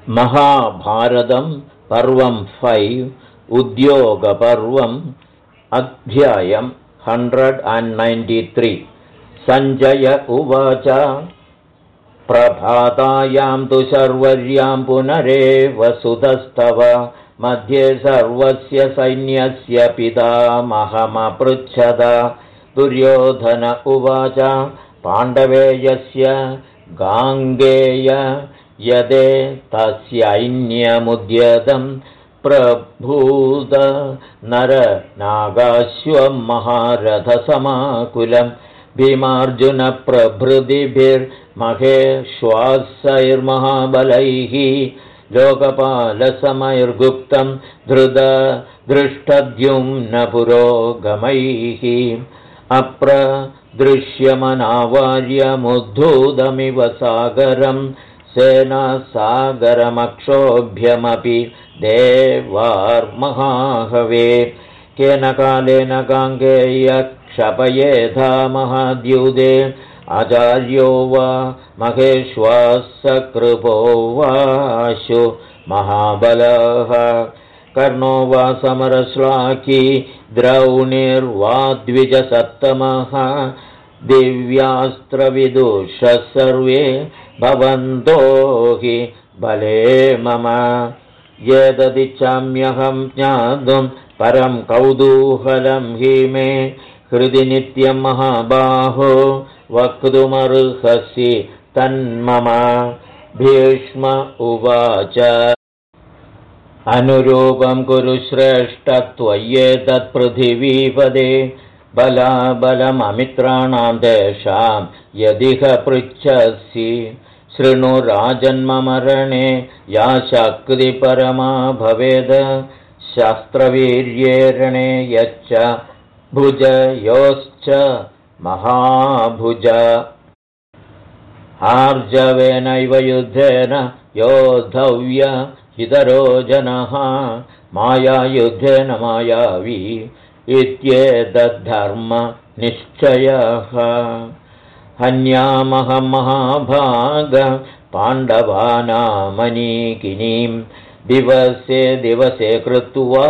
महाभारतं पर्वं 5 उद्योगपर्वम् अध्यायं 193 सञ्जय उवाच प्रभातायां तु शर्वर्यां पुनरेव सुतस्तव मध्ये सर्वस्य सैन्यस्य पितामहमपृच्छद दुर्योधन उवाच पाण्डवेयस्य गाङ्गेय यदे तस्यैन्यमुद्यतं प्रभूत नरनागाश्वं महारथसमाकुलं भीमार्जुनप्रभृतिभिर्महेश्वासैर्महाबलैः लोकपालसमैर्गुप्तं धृतदृष्टद्युम्नपुरोगमैः अप्रदृश्यमनावार्यमुद्धूतमिव सागरं सेनासागरमक्षोभ्यमपि देवार्महाहवे केन कालेन गाङ्गेय क्षपयेधा महाद्युदे आचार्यो वा महेश्वासकृपो वाशु महाबलः कर्णो वा समरश्लाकी द्रौणिर्वा द्विजसत्तमः दिव्यास्त्रविदुषः सर्वे भवन्तो हि बले मम एतदिच्छाम्यहं ज्ञातुं परं कौतूहलं हि मे हृदि नित्यं महाबाहो वक्तुमर्हसि तन्मम भीष्म उवाच अनुरूपं कुरु श्रेष्ठ त्वय्येतत्पृथिवीपदे बलाबलममित्राणां तेषां यदिह पृच्छसि शृणु राजन्ममरणे या शक्तिपरमा भवेद शास्त्रवीर्येरणे यच्च भुजयोश्च महाभुज आर्जवेनैव युद्धेन योद्धव्य इतरो जनः मायायुद्धेन मायावी इत्येतद्धर्मनिश्चयः हन्यामहं महाभाग पाण्डवानामनीकिनीं दिवसे दिवसे कृत्वा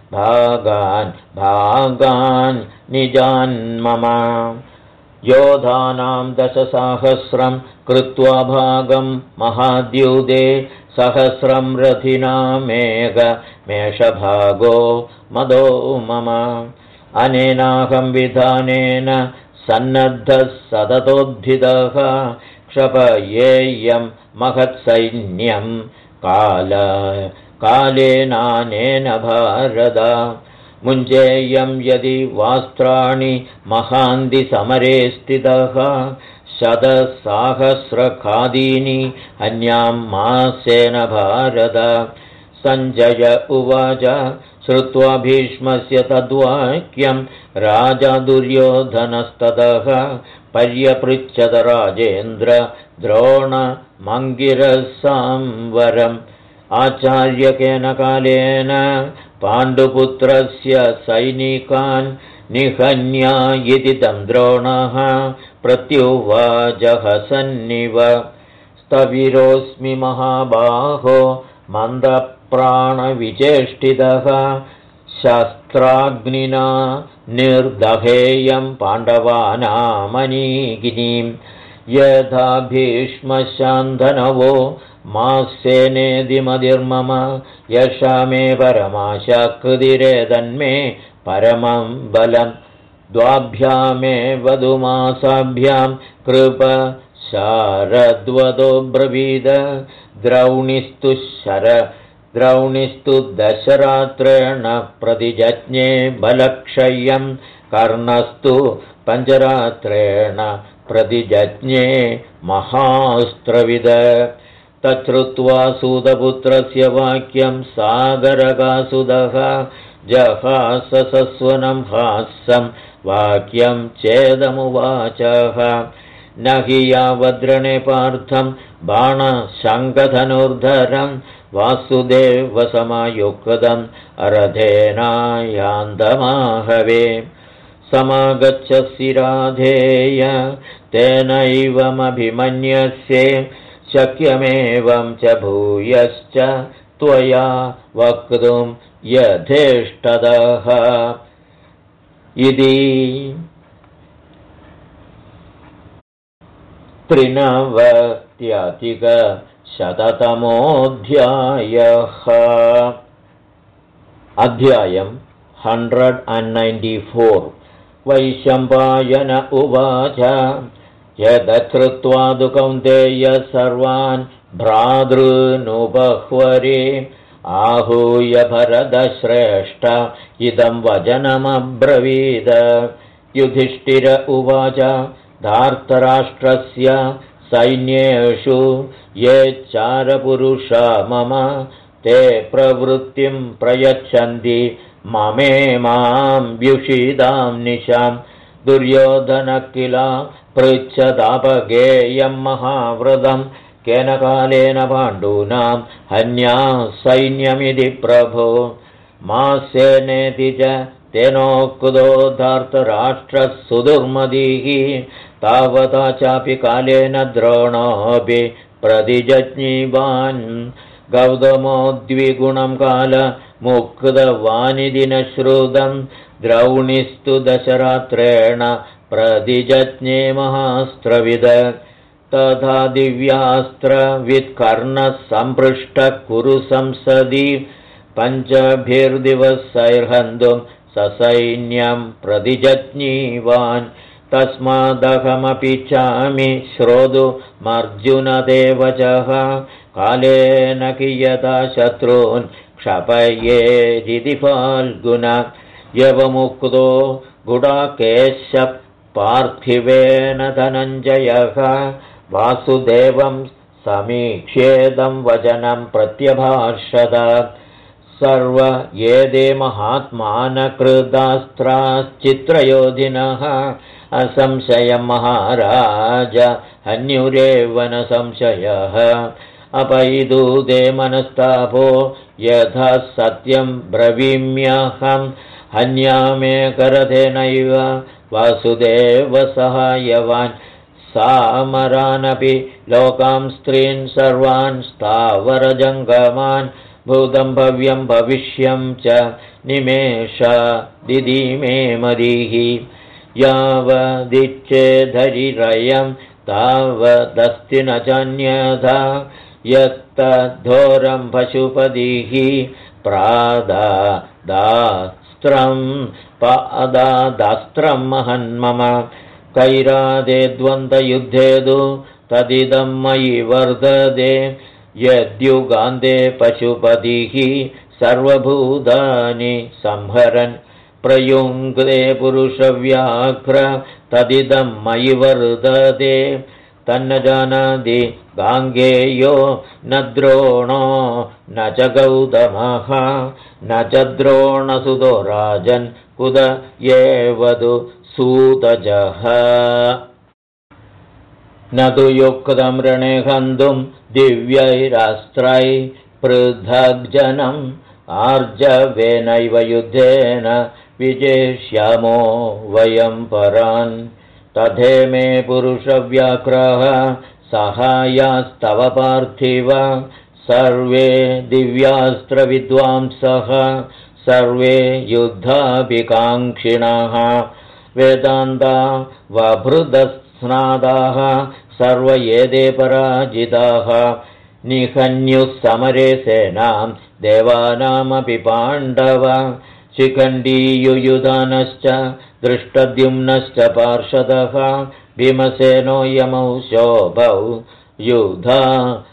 भागान् निजान् मम योधानां 10,000 कृत्वा भागं महाद्युदे सहस्रं रथिनामेघमेषभागो मदो मम अनेनाहं विधानेन सन्नद्धः सततोद्धितः क्षपयेयं महत्सैन्यं कालेनानेन भारत मुञ्चेयं यदि वास्त्राणि महान्ति समरे स्थितः 100,000 अन्यां मासेन भारत सञ्जय उवाच श्रुत्वा भीष्मस्य तद्वाक्यं राजा दुर्योधनस्ततः पर्यपृच्छत राजेन्द्र द्रोणमङ्गिरसंवरम् आचार्यकेन कालेन पाण्डुपुत्रस्य सैनिकान् निहन्या इति तं द्रोणः प्रत्युवाच हसन्निव स्थविरोऽस्मि महाबाहो मन्दप्राणविचेष्टितः शस्त्राग्निना निर्दहेयं पाण्डवानामनीकिनीं यथा भीष्मशान्तनवो मास्येनेदिमदिर्मम यशामे परमाशक्तिरेदन्मे परमं बलं द्वाभ्यामेव दुमासाभ्यां कृप शारद्वदो ब्रवीद द्रौणिस्तु दशरात्रेण प्रतिजज्ञे बलक्षय्यं कर्णस्तु पञ्चरात्रेण प्रतिजज्ञे महास्त्रविद तच्छ्रुत्वा सूतपुत्रस्य वाक्यं सागरगासुदः जहास सस्वनं हासं वाक्यं चेदमुवाचः न हि यावद्रणे पार्थं बाणशङ्खधनुर्धरं वासुदेवसमायुक्तं रथेनायान्दमाहवे समागच्छसि राधेय तेनैवमभिमन्यस्ये शक्यमेवं च भूयश्च त्वया वक्तुं यथेष्टदः इति 93-शततमोऽध्यायः अध्यायम् 194 वैशम्पायन उवाच यदकृत्वा तु कौन्तेय सर्वान् भ्रातॄनुबह्वरे आहूय भरतश्रेष्ठ इदं वचनमब्रवीद युधिष्ठिर उवाच धार्तराष्ट्रस्य सैन्येषु ये चारपुरुषा मम ते प्रवृत्तिं प्रयच्छन्ति ममेमां व्युषिदां निशां दुर्योधन किल पृच्छदापगेयं महाव्रतं केन कालेन पाण्डूनां हन्या सैन्यमिति प्रभो मास्येनेति च तेनोक्तो धार्तराष्ट्रः सुदुर्मदिः तावता चापि कालेन द्रोणोऽपि प्रतिजज्ञीवान् गौतमो द्विगुणं कालमुक्तवानिति न श्रुतं द्रौणिस्तु दशरात्रेण प्रतिजज्ञे महास्त्रविद तथा दिव्यास्त्रवित्कर्णः सम्पृष्टः कुरु संसदि पञ्चभिर्दिवसैर्हन्तुं ससैन्यं प्रतिजज्ञीवान् तस्मादहमपि चामि श्रोतुमर्जुनदेवचः कालेन कियता शत्रून् क्षपयेदिति फाल्गुन यवमुक्तो गुडाकेश पार्थिवेन धनञ्जयः वासुदेवं समीक्ष्येदं वचनं प्रत्यभाषत सर्व एते महात्मानकृतास्त्राश्चित्रयोधिनः असंशयं महाराज हन्युरेव न संशयः अपैदूते मनस्तापो यथा सत्यं ब्रवीम्यहं हन्यामे करथेनैव वासुदेव सहायवान् सामरानपि लोकां स्त्रीन् सर्वान् स्थावरजङ्गमान् भूतं भव्यं भविष्यं च निमेषादिति मे मदिः यावदिच्छेधरिरयं तावदस्ति न चान्यथा यत्तद्धोरं पशुपतिः पादास्त्रं महन्मम कैरादे द्वन्द्वयुद्धेदु तदिदं मयि वर्धते यद्युगान्ते पशुपतिः सर्वभूतानि संहरन् प्रयुङ्क्ते पुरुषव्याघ्र तदिदं मयि वर्धते तन्न जानाति गाङ्गेयो न द्रोणो न च गौतमः न च द्रोणसुतो राजन् कुत एवदु सूतजः न तु युक्तं रणे हन्तुं दिव्यैरास्त्रैः पृथग्जनम् आर्जवेनैव युद्धेन विजेष्यामो वयं परान् तथेमे पुरुषव्याघ्रः सहायास्तव पार्थिव सर्वे दिव्यास्त्रविद्वांसः सर्वे युद्धाभिकाङ्क्षिणः वेदान्ता वभृदस्नादाः सर्व एते पराजिताः निहन्युः समरे सेनां देवानामपि पाण्डव शिखण्डीयुयुधानश्च दृष्टद्युम्नश्च पार्षदः भीमसेनो यमौ शोभौ युधा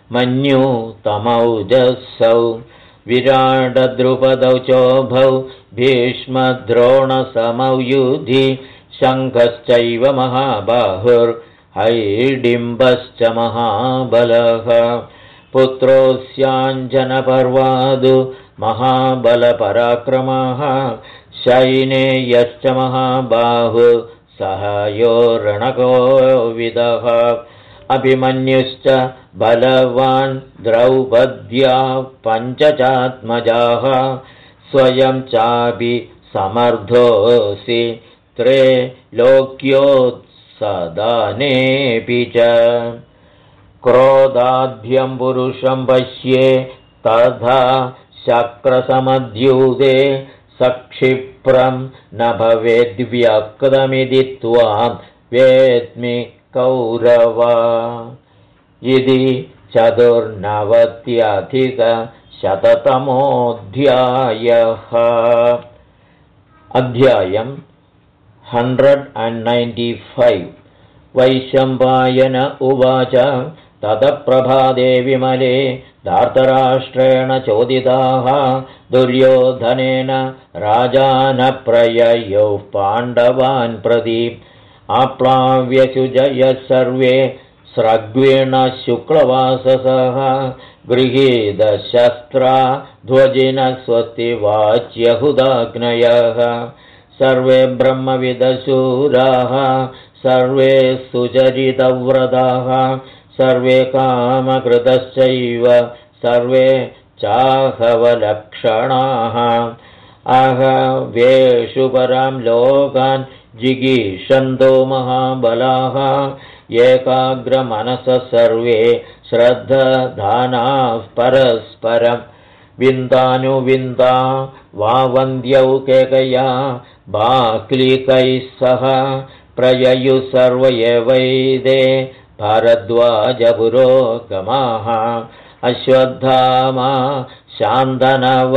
मन्युतमौजसौ विराटद्रुपदौ चोभौ भीष्मद्रोणसमौ युधि शङ्खश्चैव महाबाहुर्हैडिम्बश्च महाबलः पुत्रोऽस्याञ्जनपर्वादु महाबलपराक्रमः शैनेयश्च महाबाहु सहायो रणकोविदः अभिमन्युश्च बलवान् द्रौपद्या पञ्चचात्मजाः स्वयं चापि समर्थोऽसि त्रैलोक्योत्सदानेऽपि च क्रोधाढ्यं पुरुषं पश्ये तथा शक्रसमद्यूते सक्षिप्रं न भवेद्व्यक्तमिति त्वां वेद्मि कौरव इति 94अधिकशततमोऽध्यायः। अध्यायम् 195 वैशम्पायन उवाच ततः प्रभाते विमले धार्तराष्ट्रेण चोदिताः दुर्योधनेन राजानप्रययौ पाण्डवान् प्रति आप्लाव्यशुजयः सर्वे स्रग्वीणशुक्लवाससः गृहीतशस्त्रा ध्वजिनः स्वस्तिवाच्यहुदाग्नयः सर्वे ब्रह्मविदशूराः सर्वे सुचरितव्रताः सर्वे कामकृतश्चैव सर्वे चाहवलक्षणाः अहवेषु परां लोकान् जिगीषन्तो महाबलाः एकाग्रमनसः सर्वे श्रद्धधानाः परस्परं विन्दानुविन्दा वावन्द्यौ केकया बाक्लिकैः सह प्रययुः सर्व एवैदे भारद्वाजपुरोगमाः अश्वत्थामा शान्तनव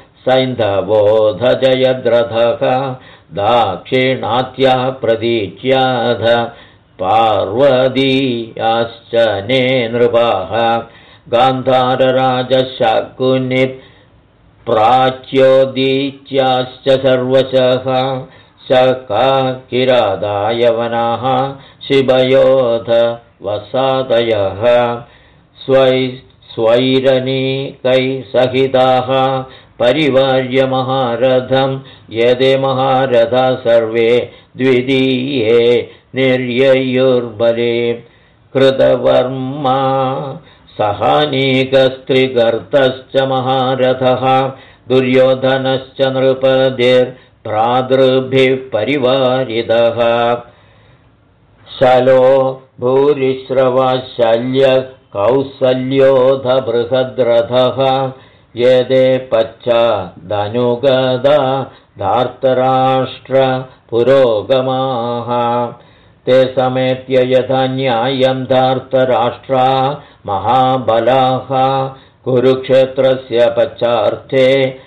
सैन्धवोऽधजयद्रथः दाक्षिणात्या प्रतीच्याध पार्वतीयाश्च ने नृपाः गान्धारराजशकुनिः प्राच्योदीच्याश्च सर्वशः शकाकिरादायवनाः शिवयोध वसादयः स्वैरनीकैः सहिताः परिवार्य महारथं यदे महारथा सर्वे द्वितीये निर्ययुर्बले कृतवर्मा सहानीकस्त्रिगर्तश्च महारथः दुर्योधनश्च नृपतिर्भ्रातृभिः परिवारितः शलो भूरिश्रवशल्य कौसल्योऽध बृहद्रथः यदे पश्चादनुगदा धार्तराष्ट्रपुरोगमाः ते समेत्य यथा न्यायं धार्तराष्ट्रा महाबलाः कुरुक्षेत्रस्य पश्चार्थे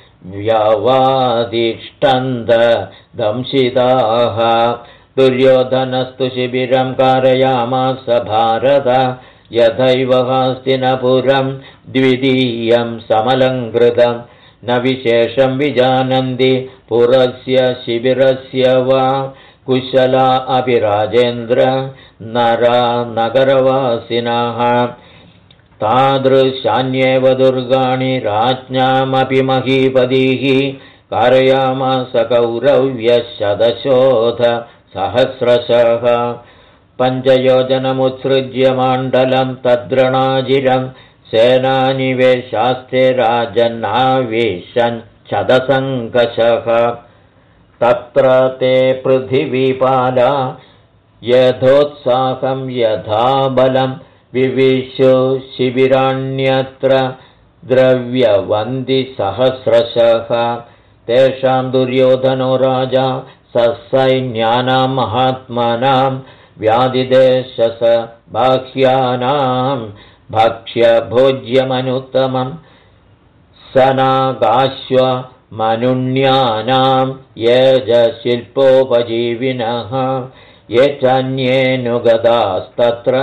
व्यवादिष्टन्द दंशिताः दुर्योधनस्तु शिबिरं कारयामास भारत यथैव हस्तिनपुरं द्वितीयं समलङ्कृतं न विशेषं विजानन्ति पुरस्य शिबिरस्य वा कुशला अपि राजेन्द्र नरा नगरवासिनः तादृशान्येव दुर्गाणि राज्ञामपि महीपतिः कारयामास कौरव्यशतशोथ सहस्रशः पञ्चयोजनमुत्सृज्य मण्डलं तद्रणाजिरं सेनानिवेशास्ते राजन्नाविशञ्छदसङ्कषः तत्र ते पृथिवीपाला यथोत्साहं यथा बलं विविशु शिबिराण्यत्र द्रव्यवन्दिसहस्रशः तेषां दुर्योधनो राजा ससैन्यानां महात्मनां व्याधिदेशस बाह्यानां भक्ष्यभोज्यमनुत्तमं सनागाश्वमनुण्यानां ये च शिल्पोपजीविनः ये चान्येऽनुगतास्तत्र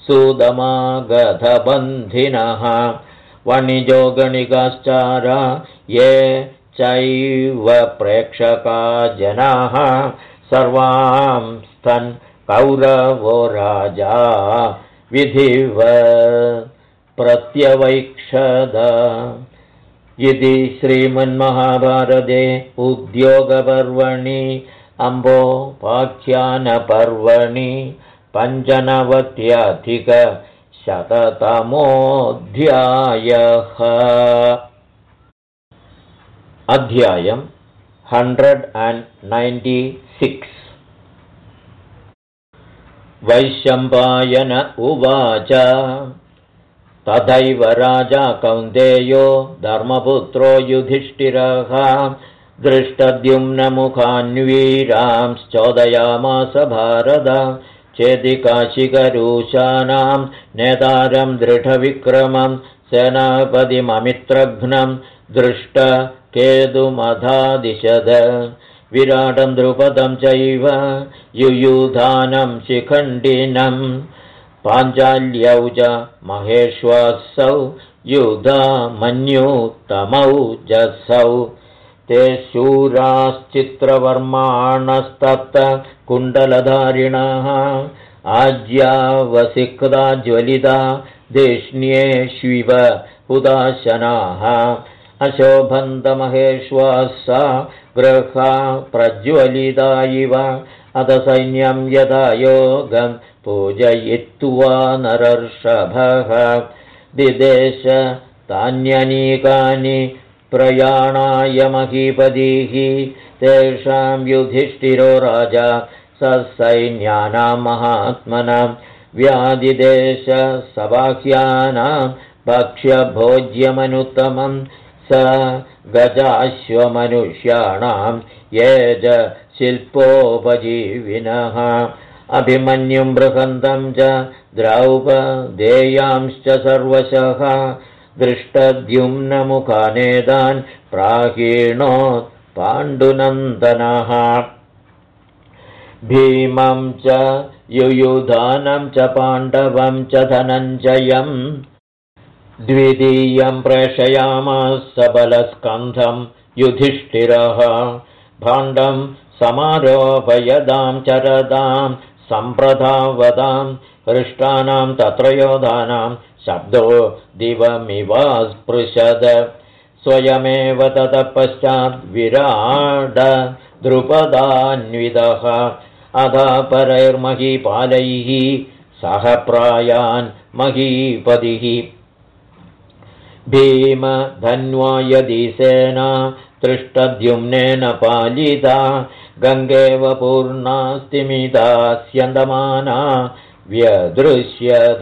सुदमागधबन्धिनः वणिजो गणिकाश्चारा ये चैव प्रेक्षका जनाः सर्वांस्तन् कौरवो राजा विधिव प्रत्यवैक्षद इति श्रीमन्महाभारते उद्योगपर्वणि अम्बोपाख्यानपर्वणि 95 अध्यायम् 196 वैशम्पायन उवाच तथैव राजा कौन्तेयो धर्मपुत्रो युधिष्ठिरः दृष्टद्युम्नमुखान्वीरांश्चोदयामास भारत चेति काशिकरूषाणां नेतारं दृढविक्रमं सेनापतिममित्रघ्नं दृष्टकेतुमधादिशद विराटं द्रुपदं चैव युयुधानं शिखण्डिनं पाञ्चाल्यौ च महेश्वासौ युधामन्युतमौ जसौ ते शूराश्चित्रवर्माणस्तप्त कुण्डलधारिणः आज्यावसिक्ता ज्वलिता देष्ण्येष्विव हुदाशनाः अशोभन्तमहेश्वासा गृहा प्रज्वलिता इव अथ सैन्यं यथा योगं पूजयित्वा नरर्षभः दिदेश तान्यनीकानि प्रयाणाय महीपतिः तेषां युधिष्ठिरो राजा ससैन्यानां महात्मनां व्याधिदेश सबाह्यानां भक्ष्यभोज्यमनुत्तमं स गजाश्वमनुष्याणां ये च शिल्पोपजीविनः अभिमन्युं बृहन्तं च द्रौपदेयांश्च सर्वशः दृष्टद्युम्नमुखानेतान् प्राहीणोत् पाण्डुनन्दनः भीमं च युयुधानं च पाण्डवं च धनञ्जयं द्वितीयं प्रेषयामास बलस्कन्धं युधिष्ठिरः भाण्डं समारोपयदां चरदां सम्प्रधावदां हृष्टानां तत्र योधानां शब्दो दिवमिवास्पृशद स्वयमेव ततः पश्चात् विराड द्रुपदान्वितः अधा परैर्महीपालैः सह प्रायान् महीपतिः भीमधन्वा यदि सेना दृष्टद्युम्नेन पालिता गङ्गेव पूर्णास्तिमिता स्यन्दमाना व्यदृश्यत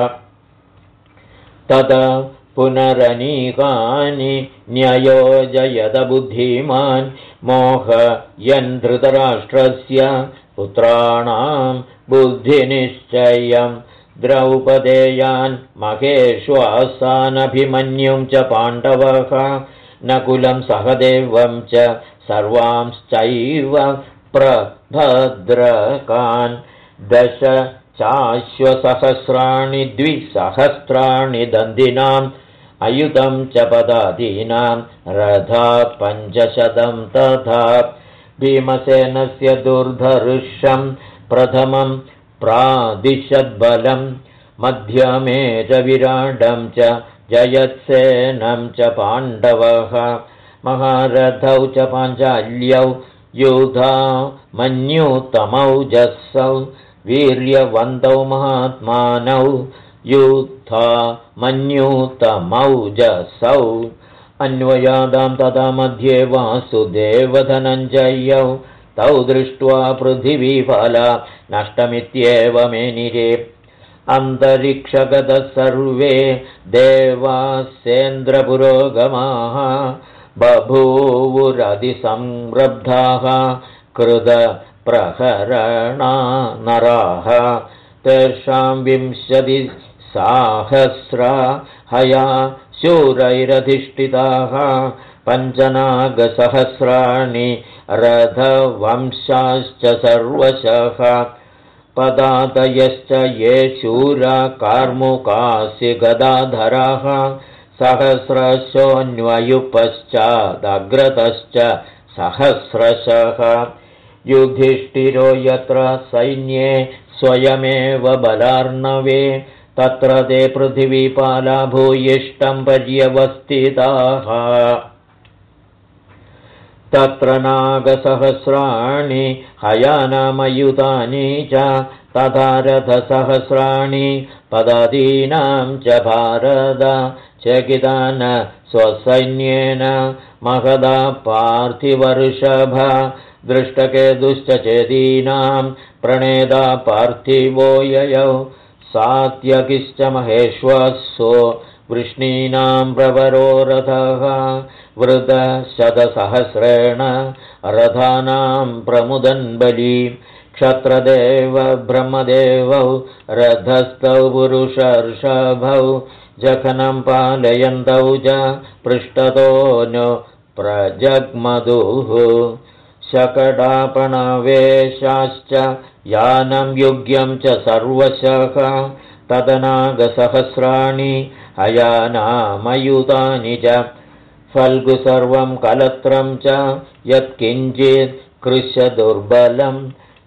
तत पुनरनीकानि न्ययोजयत बुद्धिमान् मोहयन् धृतराष्ट्रस्य पुत्राणां बुद्धिनिश्चयं द्रौपदेयान् महेश्वासानभिमन्युं च पाण्डवः नकुलं सहदेवं च सर्वांश्चैव प्रभद्रकान् दश चाश्वसहस्राणि द्विसहस्राणि दन्दिनाम् अयुतं च पदादीनां रथा 500 तथा भीमसेनस्य दुर्धर्षं प्रथमं प्रादिशद्बलं मध्यमे च विराडं च जयत्सेनं च पाण्डवः महारथौ च पाञ्चाल्यौ युधा मन्युतमौ जस्सौ वीर्यवन्तौ महात्मानौ युद्धा मन्युतमौ जसौ अन्वयादां तदा मध्ये वासुदेवधनञ्जयौ तौ दृष्ट्वा पृथिवीफला नष्टमित्येवमेनिरे अन्तरिक्षगतः सर्वे देवासेन्द्रपुरोगमाः बभूवुरधिसंरब्धाः कृतप्रहरणा नराः तेषां 20,000 हया शूरैरधिष्ठिताः पञ्चनागसहस्राणि रथवंशाश्च सर्वशः पदातयश्च ये शूरा कार्मुकासि गदाधराः सहस्रशोऽन्वयुपश्चादग्रतश्च सहस्रशः युधिष्ठिरो यत्र सैन्ये स्वयमेव बलार्णवे तत्र ते पृथिवीपाला भूयिष्ठं पर्यवस्थिताः तत्र नागसहस्राणि हयानामयुतानि च तथा रथसहस्राणि पदादीनां च भारत चकितान स्वसैन्येन महदा पार्थिवर्षभ दृष्टकेतुश्च चेदीनां प्रणेदा पार्थिवो ययौ सात्यकिश्च महेश्वसो वृष्णीनां प्रवरो रथः वृतशतसहस्रेण रथानां प्रमुदन् बली क्षत्रदेव ब्रह्मदेवौ रथस्थौ पुरुषर्षभौ जखनं पालयन्तौ च पृष्ठतो नो प्रजग्मधुः शकटापणवेशाश्च यानं युग्यं च सर्वशः तदनागसहस्राणि हयानामयुतानि च फल्गु सर्वं कलत्रं च यत्किञ्चित् कृशदुर्बलं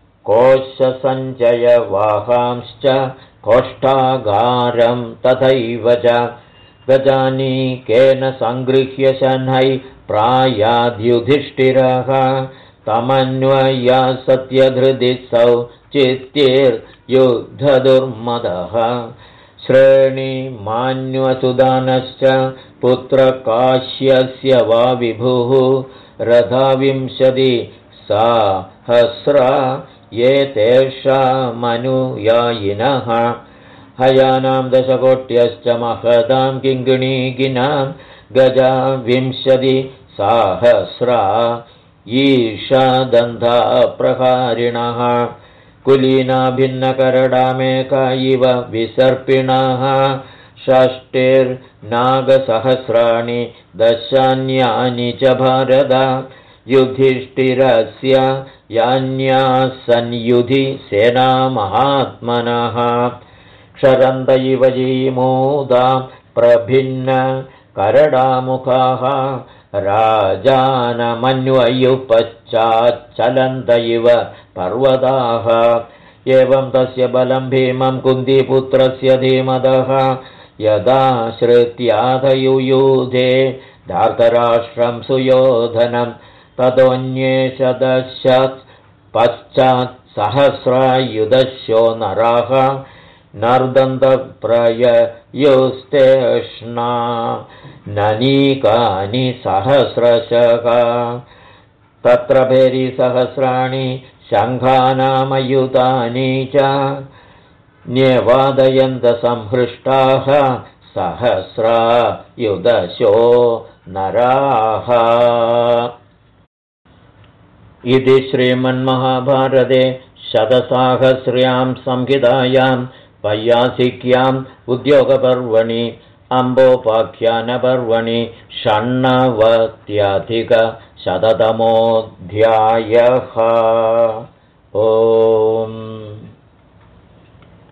कोशसञ्चयवाहांश्च कोष्ठागारं तथैव च गजानीकेन सङ्गृह्य शनैः प्रायाद्युधिष्ठिरः तमन्वया सत्यधृदिसौ चित्तिर्युद्धदुर्मदः श्रेणिमान्वसुदानश्च पुत्रकाश्यस्य वा विभुः रथाविंशति सहस्रा ये तेषामनुयायिनः हयानां दशकोट्यश्च महतां किङ्किणीकिनां गजा विंशति सहस्रा ईशादन्धा प्रहारिणः कुलीना भिन्नकरडामेका इव विसर्पिणः षष्टिर्नागसहस्राणि दशान्यानि च भारत युधिष्ठिरस्य यान्यासन्युधि सेना महात्मनः क्षरन्त इव जीमूदा प्रभिन्न करडामुखाः राजानमन्वयुपश्चाच्चलन्त इव पर्वताः एवं तस्य बलं भीमं कुन्तीपुत्रस्य धीमतः यदा श्रुत्याथयुयूधे धार्तराष्ट्रं सुयोधनं ततोऽन्ये शतशत् पश्चात् सहस्रायुधस्यो नराः नर्दन्तप्रययुस्तेष्णा ननीकानि सहस्रशः तत्र भेरीसहस्राणि शङ्खानामयुतानि च न्यवादयन्तसंहृष्टाः सहस्रायुधशो नराः। इति श्रीमन्महाभारते शतसाहस्र्यां संहितायां वैयासिक्याम् उद्योगपर्वणि अम्बोपाख्यानपर्वणि षण्णवत्यधिकशततमोऽध्यायः। ओम्।